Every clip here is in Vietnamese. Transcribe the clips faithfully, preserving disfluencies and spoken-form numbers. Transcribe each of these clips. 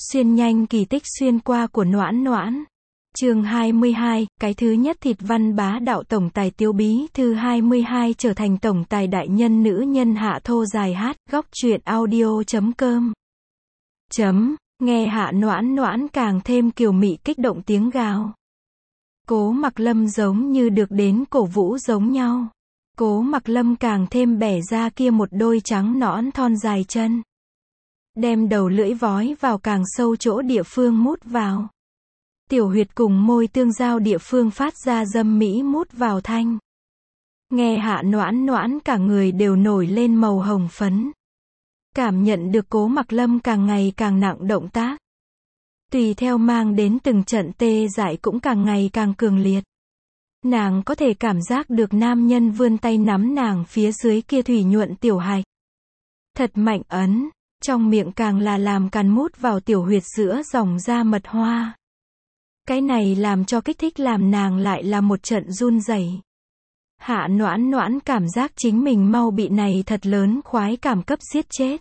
Xuyên nhanh kỳ tích xuyên qua của Noãn Noãn. Chương hai mươi hai, cái thứ nhất thịt văn bá đạo tổng tài Tiếu Bí thư hai mươi hai trở thành tổng tài đại nhân nữ nhân Hạ Thô dài hát, góc truyện audio chấm com. Chấm, nghe Hạ Noãn Noãn càng thêm kiều mị kích động tiếng gào. Cố Mặc Lâm giống như được đến cổ vũ giống nhau. Cố Mặc Lâm càng thêm bẻ ra kia một đôi trắng nõn thon dài chân. Đem đầu lưỡi vói vào càng sâu chỗ địa phương mút vào. Tiểu huyệt cùng môi tương giao địa phương phát ra dâm mỹ mút vào thanh. Nghe Hạ Noãn Noãn cả người đều nổi lên màu hồng phấn. Cảm nhận được Cố Mặc Lâm càng ngày càng nặng động tác. Tùy theo mang đến từng trận tê dại cũng càng ngày càng cường liệt. Nàng có thể cảm giác được nam nhân vươn tay nắm nàng phía dưới kia thủy nhuận tiểu hạch. Thật mạnh ấn, trong miệng càng là làm càn mút vào tiểu huyệt giữa dòng da mật hoa. Cái này làm cho kích thích làm nàng lại là một trận run rẩy. Hạ Noãn Noãn cảm giác chính mình mau bị này thật lớn khoái cảm cấp giết chết.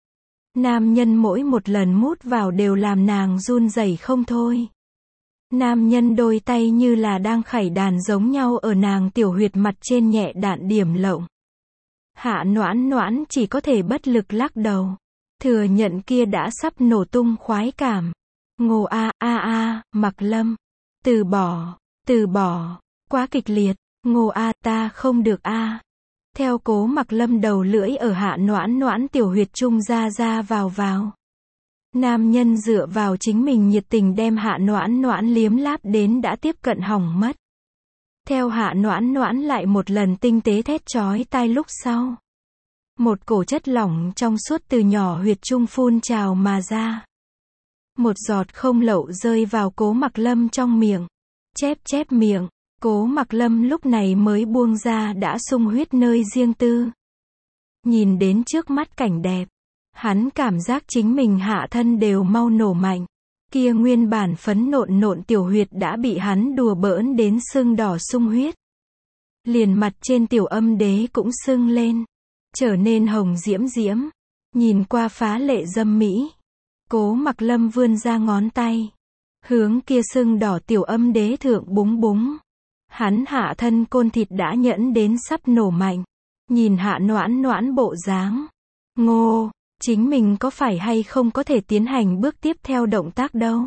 Nam nhân mỗi một lần mút vào đều làm nàng run rẩy không thôi. Nam nhân đôi tay như là đang khẩy đàn giống nhau ở nàng tiểu huyệt mặt trên nhẹ đạn điểm lộng. Hạ Noãn Noãn chỉ có thể bất lực lắc đầu. Thừa nhận kia đã sắp nổ tung khoái cảm. Ngô a a a, Mặc Lâm. Từ bỏ, từ bỏ, quá kịch liệt, Ngô a ta không được a. Theo Cố Mặc Lâm đầu lưỡi ở Hạ Noãn Noãn tiểu huyệt trung ra ra vào vào. Nam nhân dựa vào chính mình nhiệt tình đem Hạ Noãn Noãn liếm láp đến đã tiếp cận hỏng mất. Theo Hạ Noãn Noãn lại một lần tinh tế thét chói tai lúc sau. Một cổ chất lỏng trong suốt từ nhỏ huyệt trung phun trào mà ra. Một giọt không lậu rơi vào Cố Mặc Lâm trong miệng. Chép chép miệng, Cố Mặc Lâm lúc này mới buông ra đã sung huyết nơi riêng tư. Nhìn đến trước mắt cảnh đẹp, hắn cảm giác chính mình hạ thân đều mau nổ mạnh. Kia nguyên bản phấn nộn nộn tiểu huyệt đã bị hắn đùa bỡn đến sưng đỏ sung huyết. Liền mặt trên tiểu âm đế cũng sưng lên, trở nên hồng diễm diễm, nhìn qua phá lệ dâm mỹ. Cố Mặc Lâm vươn ra ngón tay, hướng kia sưng đỏ tiểu âm đế thượng búng búng. Hắn hạ thân côn thịt đã nhẫn đến sắp nổ mạnh. Nhìn Hạ Noãn Noãn bộ dáng. Ngô, chính mình có phải hay không có thể tiến hành bước tiếp theo động tác đâu.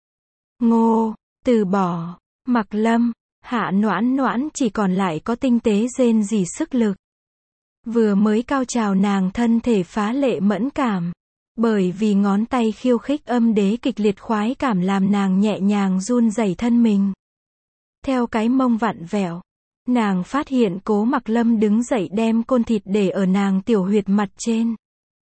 Ngô, từ bỏ, Mặc Lâm, Hạ Noãn Noãn chỉ còn lại có tinh tế rên rỉ sức lực. Vừa mới cao trào nàng thân thể phá lệ mẫn cảm. Bởi vì ngón tay khiêu khích âm đế kịch liệt khoái cảm làm nàng nhẹ nhàng run rẩy thân mình. Theo cái mông vặn vẹo, nàng phát hiện Cố Mặc Lâm đứng dậy đem côn thịt để ở nàng tiểu huyệt mặt trên.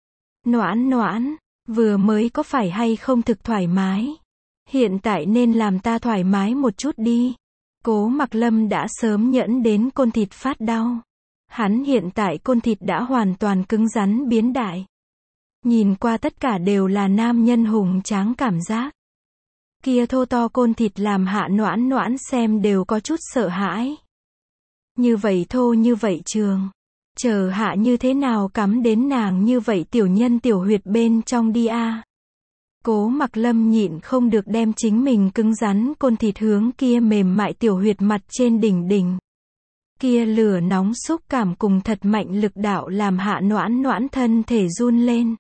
Noãn Noãn, vừa mới có phải hay không thực thoải mái? Hiện tại nên làm ta thoải mái một chút đi. Cố Mặc Lâm đã sớm nhẫn đến côn thịt phát đau. Hắn hiện tại côn thịt đã hoàn toàn cứng rắn biến đại. Nhìn qua tất cả đều là nam nhân hùng tráng cảm giác. Kia thô to côn thịt làm Hạ Noãn Noãn xem đều có chút sợ hãi. Như vậy thô như vậy trường. Chờ hạ như thế nào cắm đến nàng như vậy tiểu nhân tiểu huyệt bên trong đi a. Cố Mặc Lâm nhịn không được đem chính mình cứng rắn côn thịt hướng kia mềm mại tiểu huyệt mặt trên đỉnh đỉnh. Kia lửa nóng xúc cảm cùng thật mạnh lực đạo làm Hạ Noãn Noãn thân thể run lên.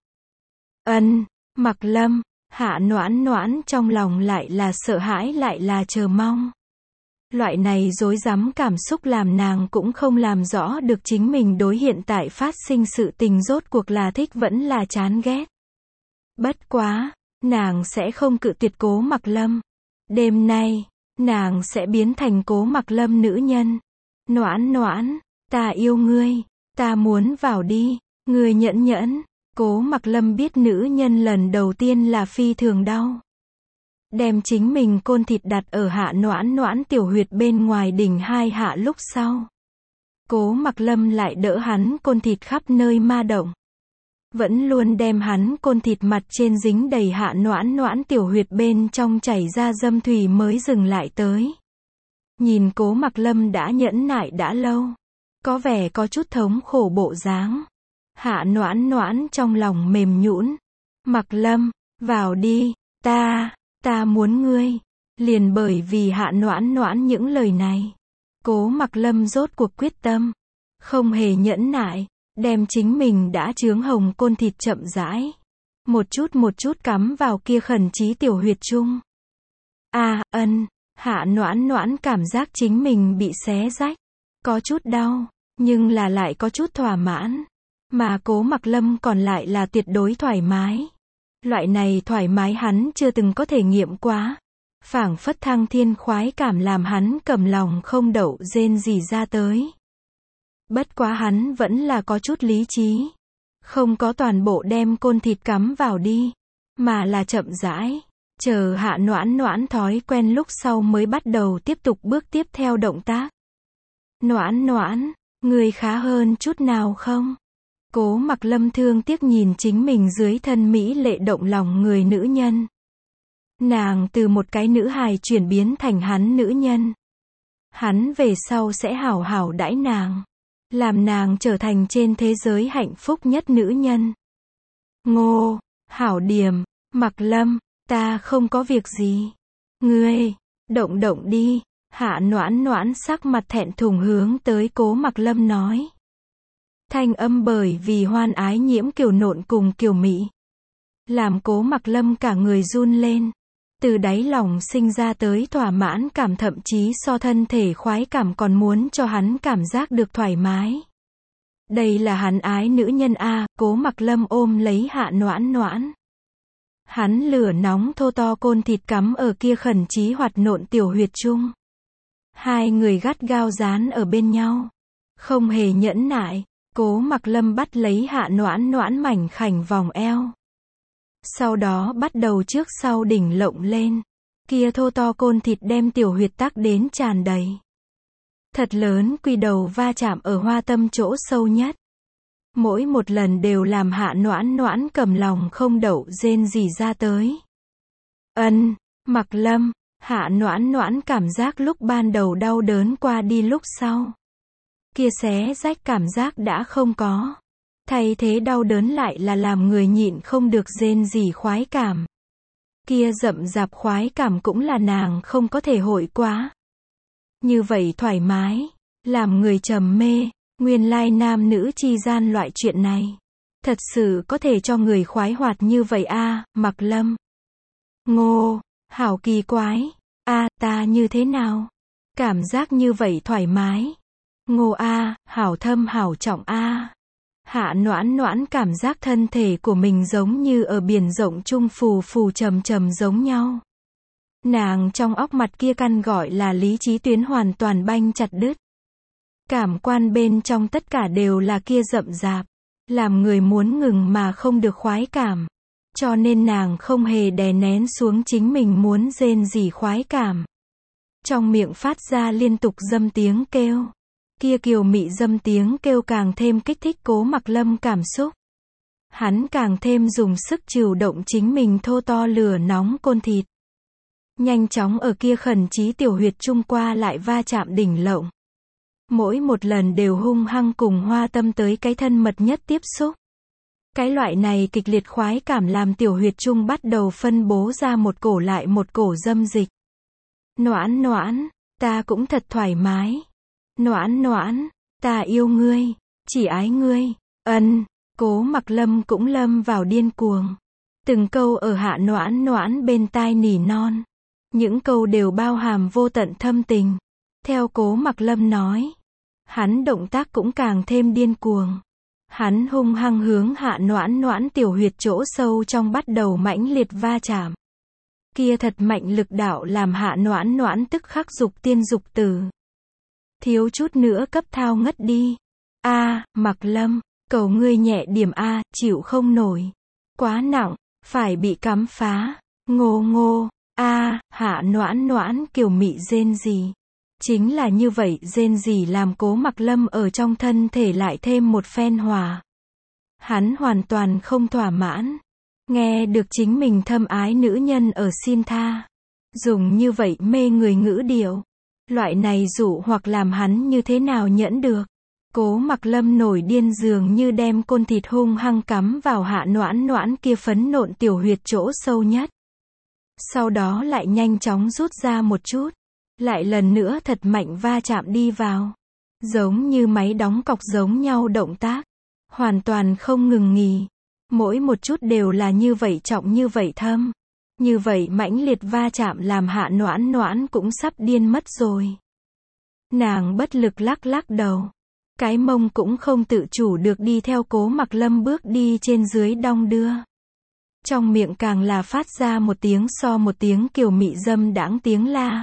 Ân, Mặc Lâm, Hạ Noãn Noãn trong lòng lại là sợ hãi lại là chờ mong. Loại này rối rắm cảm xúc làm nàng cũng không làm rõ được chính mình đối hiện tại phát sinh sự tình rốt cuộc là thích vẫn là chán ghét. Bất quá, nàng sẽ không cự tuyệt Cố Mặc Lâm. Đêm nay, nàng sẽ biến thành Cố Mặc Lâm nữ nhân. Noãn Noãn, ta yêu ngươi, ta muốn vào đi, ngươi nhẫn nhẫn. Cố Mặc Lâm biết nữ nhân lần đầu tiên là phi thường đau. Đem chính mình côn thịt đặt ở Hạ Noãn Noãn tiểu huyệt bên ngoài đỉnh hai hạ lúc sau. Cố Mặc Lâm lại đỡ hắn côn thịt khắp nơi ma động. Vẫn luôn đem hắn côn thịt mặt trên dính đầy Hạ Noãn Noãn tiểu huyệt bên trong chảy ra dâm thủy mới dừng lại tới. Nhìn Cố Mặc Lâm đã nhẫn nại đã lâu. Có vẻ có chút thống khổ bộ dáng. Hạ Noãn Noãn trong lòng mềm nhũn. Mặc Lâm, vào đi, Ta, ta muốn ngươi. Liền bởi vì Hạ Noãn Noãn những lời này, Cố Mặc Lâm rốt cuộc quyết tâm, không hề nhẫn nại, đem chính mình đã chướng hồng côn thịt chậm rãi, một chút một chút cắm vào kia khẩn trí tiểu huyệt chung. A, ân, Hạ Noãn Noãn cảm giác chính mình bị xé rách, có chút đau, nhưng là lại có chút thỏa mãn, mà Cố Mặc Lâm còn lại là tuyệt đối thoải mái. Loại này thoải mái hắn chưa từng có thể nghiệm quá. Phảng phất thăng thiên khoái cảm làm hắn cầm lòng không đậu rên rỉ ra tới. Bất quá hắn vẫn là có chút lý trí. Không có toàn bộ đem côn thịt cắm vào đi, mà là chậm rãi, chờ Hạ Noãn Noãn thói quen lúc sau mới bắt đầu tiếp tục bước tiếp theo động tác. Noãn Noãn, người khá hơn chút nào không? Cố Mặc Lâm thương tiếc nhìn chính mình dưới thân mỹ lệ động lòng người nữ nhân. Nàng từ một cái nữ hài chuyển biến thành hắn nữ nhân. Hắn về sau sẽ hảo hảo đãi nàng, làm nàng trở thành trên thế giới hạnh phúc nhất nữ nhân. Ngô, hảo điềm, Mặc Lâm, ta không có việc gì. Ngươi, động động đi. Hạ Noãn Noãn sắc mặt thẹn thùng hướng tới Cố Mặc Lâm nói. Thanh âm bởi vì hoan ái nhiễm kiều nộn cùng kiều mỹ, làm Cố Mặc Lâm cả người run lên. Từ đáy lòng sinh ra tới thỏa mãn cảm, thậm chí so thân thể khoái cảm còn muốn cho hắn cảm giác được thoải mái. Đây là hắn ái nữ nhân a. Cố Mặc Lâm ôm lấy Hạ Noãn Noãn. Hắn lửa nóng thô to côn thịt cắm ở kia khẩn trí hoạt nộn tiểu huyệt chung. Hai người gắt gao dán ở bên nhau, không hề nhẫn nại. Cố Mặc Lâm bắt lấy Hạ Noãn Noãn mảnh khảnh vòng eo. Sau đó bắt đầu trước sau đỉnh lộng lên. Kia thô to côn thịt đem tiểu huyệt tắc đến tràn đầy. Thật lớn quy đầu va chạm ở hoa tâm chỗ sâu nhất. Mỗi một lần đều làm Hạ Noãn Noãn cầm lòng không đậu rên rỉ ra tới. Ân, Mặc Lâm, Hạ Noãn Noãn cảm giác lúc ban đầu đau đớn qua đi lúc sau. Kia xé rách cảm giác đã không có. Thay thế đau đớn lại là làm người nhịn không được rên rỉ khoái cảm. Kia rậm rạp khoái cảm cũng là nàng không có thể hội quá. Như vậy thoải mái, làm người trầm mê, nguyên lai nam nữ chi gian loại chuyện này. Thật sự có thể cho người khoái hoạt như vậy a. Mặc Lâm. Ngô, hảo kỳ quái. A, ta như thế nào? Cảm giác như vậy thoải mái. Ngô a, hảo thâm hảo trọng a. Hạ Noãn Noãn cảm giác thân thể của mình giống như ở biển rộng trung phù phù trầm trầm giống nhau. Nàng trong óc mặt kia căn gọi là lý trí tuyến hoàn toàn banh chặt đứt. Cảm quan bên trong tất cả đều là kia rậm rạp, làm người muốn ngừng mà không được khoái cảm. Cho nên nàng không hề đè nén xuống chính mình muốn rên rỉ khoái cảm. Trong miệng phát ra liên tục dâm tiếng kêu. Kia kiều mị dâm tiếng kêu càng thêm kích thích Cố Mặc Lâm cảm xúc. Hắn càng thêm dùng sức trừu động chính mình thô to lửa nóng côn thịt. Nhanh chóng ở kia khẩn trí tiểu huyệt trung qua lại va chạm đỉnh lộng. Mỗi một lần đều hung hăng cùng hoa tâm tới cái thân mật nhất tiếp xúc. Cái loại này kịch liệt khoái cảm làm tiểu huyệt trung bắt đầu phân bố ra một cổ lại một cổ dâm dịch. Noãn Noãn, ta cũng thật thoải mái. Noãn Noãn, ta yêu ngươi, chỉ ái ngươi. Ân, Cố Mặc Lâm cũng lâm vào điên cuồng. Từng câu ở Hạ Noãn Noãn bên tai nỉ non. Những câu đều bao hàm vô tận thâm tình. Theo Cố Mặc Lâm nói, hắn động tác cũng càng thêm điên cuồng. Hắn hung hăng hướng Hạ Noãn Noãn tiểu huyệt chỗ sâu trong bắt đầu mãnh liệt va chạm. Kia thật mạnh lực đạo làm Hạ Noãn Noãn tức khắc dục tiên dục tử. Thiếu chút nữa cấp thao ngất đi. A, Mặc Lâm, cầu ngươi nhẹ điểm a, chịu không nổi. Quá nặng, phải bị cắm phá. Ngô ngô, a, Hạ Noãn Noãn kiều mị rên rỉ. Chính là như vậy rên rỉ làm Cố Mặc Lâm ở trong thân thể lại thêm một phen hòa. Hắn hoàn toàn không thỏa mãn. Nghe được chính mình thâm ái nữ nhân ở xin tha. Dùng như vậy mê người ngữ điệu. Loại này dụ hoặc làm hắn như thế nào nhẫn được. Cố Mặc Lâm nổi điên dường như đem côn thịt hung hăng cắm vào Hạ Noãn Noãn kia phấn nộn tiểu huyệt chỗ sâu nhất. Sau đó lại nhanh chóng rút ra một chút. Lại lần nữa thật mạnh va chạm đi vào. Giống như máy đóng cọc giống nhau động tác. Hoàn toàn không ngừng nghỉ. Mỗi một chút đều là như vậy trọng như vậy thâm. Như vậy mãnh liệt va chạm làm Hạ Noãn Noãn cũng sắp điên mất rồi. Nàng bất lực lắc lắc đầu. Cái mông cũng không tự chủ được đi theo Cố Mặc Lâm bước đi trên dưới đong đưa. Trong miệng càng là phát ra một tiếng so một tiếng kiều mị dâm đãng tiếng la.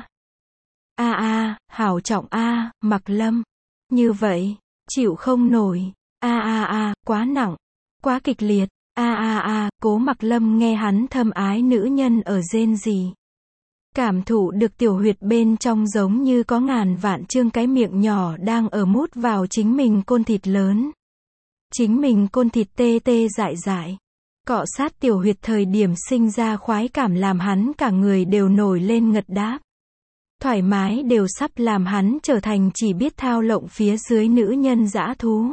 A a, hảo trọng a, Mặc Lâm. Như vậy, chịu không nổi. A a a, quá nặng, quá kịch liệt. A a a, Cố Mặc Lâm nghe hắn thâm ái nữ nhân ở rên rỉ. Cảm thụ được tiểu huyệt bên trong giống như có ngàn vạn trương cái miệng nhỏ đang ở mút vào chính mình côn thịt lớn. Chính mình côn thịt tê tê dại dại. Cọ sát tiểu huyệt thời điểm sinh ra khoái cảm làm hắn cả người đều nổi lên ngật đáp. Thoải mái đều sắp làm hắn trở thành chỉ biết thao lộng phía dưới nữ nhân dã thú.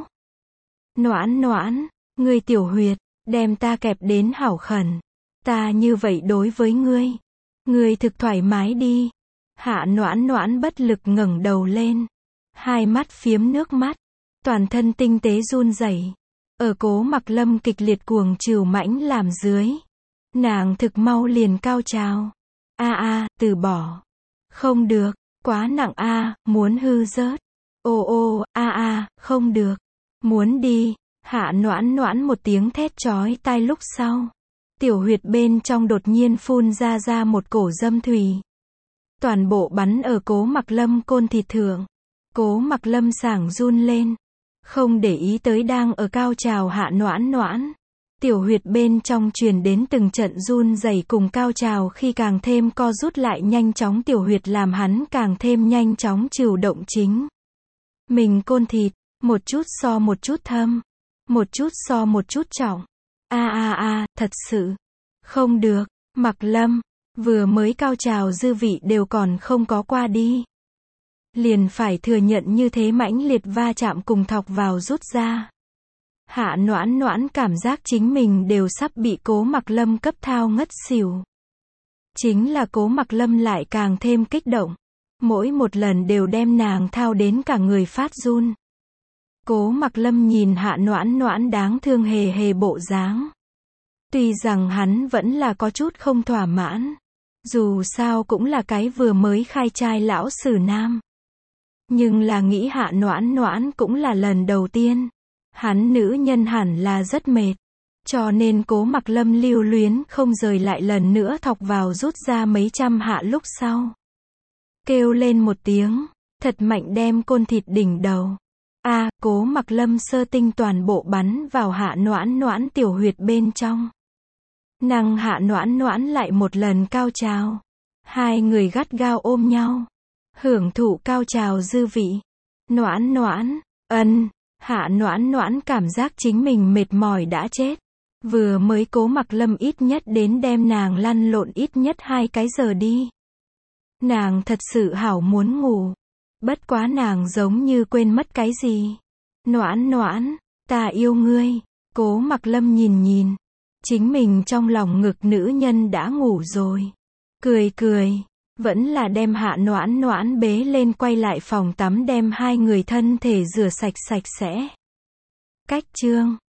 Noãn Noãn, ngươi tiểu huyệt, đem ta kẹp đến hảo khẩn. Ta như vậy đối với ngươi. Ngươi thực thoải mái đi. Hạ Noãn Noãn bất lực ngẩng đầu lên. Hai mắt phiếm nước mắt. Toàn thân tinh tế run rẩy. Ở Cố Mặc Lâm kịch liệt cuồng trừu mãnh làm dưới. Nàng thực mau liền cao trào. A a, từ bỏ. Không được, quá nặng a, muốn hư rớt. Ô ô, a a, không được. Muốn đi. Hạ Noãn Noãn một tiếng thét chói tai lúc sau. Tiểu huyệt bên trong đột nhiên phun ra ra một cổ dâm thủy. Toàn bộ bắn ở Cố Mặc Lâm côn thịt thượng. Cố Mặc Lâm sảng run lên. Không để ý tới đang ở cao trào Hạ Noãn Noãn. Tiểu huyệt bên trong truyền đến từng trận run rẩy cùng cao trào khi càng thêm co rút lại nhanh chóng tiểu huyệt làm hắn càng thêm nhanh chóng chịu động chính. Mình côn thịt, một chút so một chút thâm. Một chút so một chút trọng. A a a, thật sự. Không được, Mặc Lâm, vừa mới cao trào dư vị đều còn không có qua đi. Liền phải thừa nhận như thế mãnh liệt va chạm cùng thọc vào rút ra. Hạ Noãn Noãn cảm giác chính mình đều sắp bị Cố Mặc Lâm cấp thao ngất xỉu. Chính là Cố Mặc Lâm lại càng thêm kích động. Mỗi một lần đều đem nàng thao đến cả người phát run. Cố Mặc Lâm nhìn Hạ Noãn Noãn đáng thương hề hề bộ dáng. Tuy rằng hắn vẫn là có chút không thỏa mãn. Dù sao cũng là cái vừa mới khai trai lão sử nam. Nhưng là nghĩ Hạ Noãn Noãn cũng là lần đầu tiên. Hắn nữ nhân hẳn là rất mệt. Cho nên Cố Mặc Lâm lưu luyến không rời lại lần nữa thọc vào rút ra mấy trăm hạ lúc sau. Kêu lên một tiếng, thật mạnh đem côn thịt đỉnh đầu. A, Cố Mặc Lâm sơ tinh toàn bộ bắn vào Hạ Noãn Noãn tiểu huyệt bên trong. Năng Hạ Noãn Noãn lại một lần cao trào. Hai người gắt gao ôm nhau. Hưởng thụ cao trào dư vị. Noãn Noãn, ân, Hạ Noãn Noãn cảm giác chính mình mệt mỏi đã chết. Vừa mới Cố Mặc Lâm ít nhất đến đem nàng lăn lộn ít nhất hai cái giờ đi. Nàng thật sự hảo muốn ngủ. Bất quá nàng giống như quên mất cái gì. Noãn Noãn, ta yêu ngươi. Cố Mặc Lâm nhìn nhìn. Chính mình trong lòng ngực nữ nhân đã ngủ rồi. Cười cười. Vẫn là đem Hạ Noãn Noãn bế lên quay lại phòng tắm đem hai người thân thể rửa sạch sạch sẽ. Cách chương